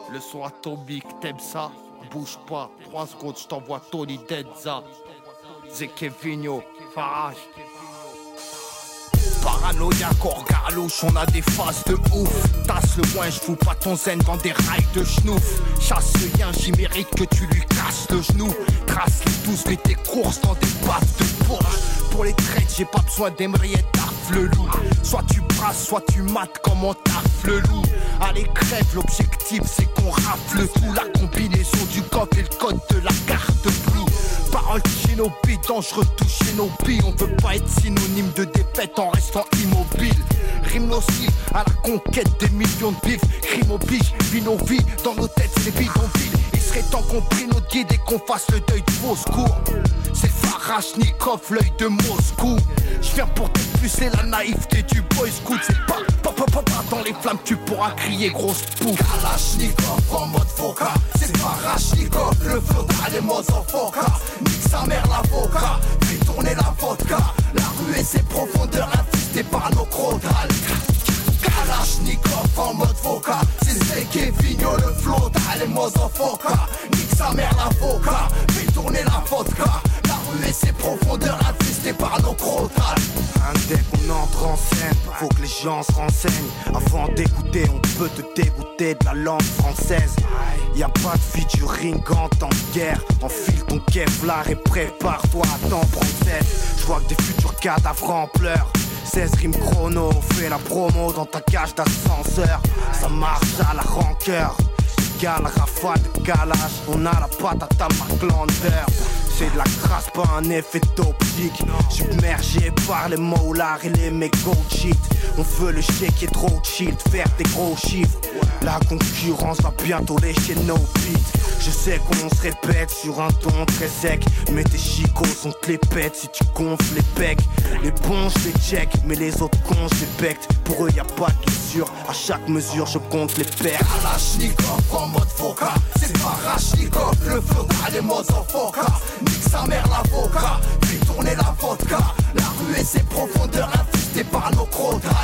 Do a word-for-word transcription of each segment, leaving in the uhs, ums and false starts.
Le son atomique, t'aimes ça? Bouge pas, trois secondes, je t'envoie Tony Denza. Zekevino, Farage. Paranoïa, corps garlouche, on a des phases de ouf. Tasse le moins, j'fous pas ton zen dans des rails de schnouf. Chasse le lien, j'y mérite que tu lui casses le genou. Trace les douze, mets tes courses dans des baffes de bourge. Pour les traites, j'ai pas besoin d'Emriette, taffe le loup. Soit tu brasses, soit tu mates comme on taffe le loup. Allez crève, l'objectif c'est qu'on rafle tout. La combinaison du coffre et le code de la carte bleue. Parole Shinobi, dangereux tout Shinobi. On veut pas être synonyme de défaite en restant immobile. Rime nocive à la conquête des millions de bifs. Crime oblige, vie nos vies, dans nos têtes c'est bidonvilles. Il serait temps qu'on prie notre guide et qu'on fasse le deuil de Moscou. C'est Farashnikov, l'œil de Moscou. Je viens pour t'expulser la naïveté du boy scout. C'est pas, pas, pas, pas, pas dans les flammes tu pourras crier grosse pouf. Kalashnikov en mode foca. C'est Farashnikov, le flot les motherfucker. Nique sa mère l'avocat, fais tourner la vodka. La rue et ses profondeurs infestées par nos crotales. Kalashnikov en mode foca. C'est Zekevino, le flot les motherfucker. Nique sa mère l'avocat, fais tourner la vodka. La rue et ses profondeurs infestées par nos crotales. Dès qu'on entre en scène, faut que les gens se renseignent. Avant d'écouter, on peut te dégoûter de la langue française. Y'a pas de featuring en temps de guerre. Enfile ton Kevlar et prépare-toi à t'en prendre sept. J'vois que des futurs cadavres en pleurs. seize rimes chrono, fais la promo dans ta cage d'ascenseur. Ça marche à la rancœur. Égal rafale de calage, on a la patate à McLander. C'est de la crasse, pas un effet d'optique. Submergé par les molars et les mégots cheat. On veut le chèque et trop chill, faire des gros chiffres. La concurrence va bientôt lécher nos beats. Je sais qu'on se répète sur un ton très sec, mais tes chicots sont que les pètes si tu gonfles les pecs. Les bons je les check, mais les autres cons je les becte. Pour eux y a pas de blessure, à chaque mesure je compte les pertes. Kalashnikov en mode foca. C'est Farashnikov, le flot les motherfucker. Nique sa mère l'avocat, fais tourner la vodka. La rue et ses profondeurs infestées par nos crotales.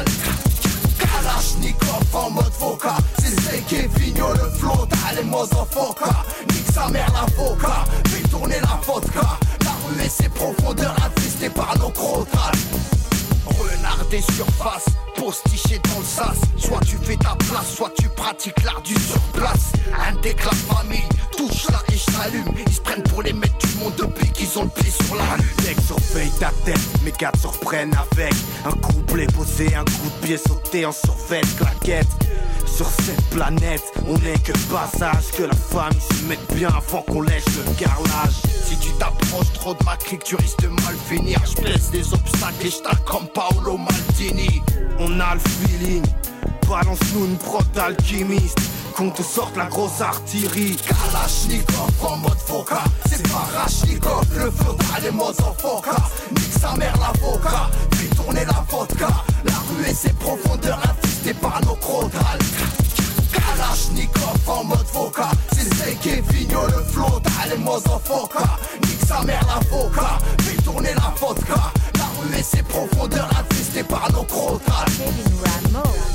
Kalashnikov en mode foca. C'est Zekevino, le flot les motherfucker. Nique sa mère l'avocat, fais tourner la vodka. La rue et ses profondeurs infestées par nos crotales. Renard des surfaces, postiché dans le sas. Soit tu fais ta place, soit tu pratiques l'art du surplace. Un deck la famille, touche là et je t'allume. Ils se prennent pour les maîtres du monde depuis qu'ils ont le pied sur la lune. Deck surveille ta tête, mes gars te surprennent avec un couplet posé, un coup de pied sauté en survêt claquette. Sur cette planète, on n'est que passage. Que la famille se mette bien avant qu'on lèche le carrelage. Si tu t'approches trop de ma clique, tu risques de mal finir. Je baisse des obstacles et je tacle comme Paolo Maldini. On a le feeling, balance-nous une prod d'alchimiste. Qu'on te sorte la grosse artillerie. Kalashnikov en mode foca. C'est Farashnikov, le flot les motherfucker. Nique sa mère l'avocat, fais tourner la vodka. La rue et ses profondeurs infestées par nos crotales. Kalashnikov en mode foca. C'est Zekevino, le flot les motherfucker. Nique sa mère l'avocat, fais tourner la vodka. La rue et ses profondeurs infestées par nos crotales. Kevin Ramos.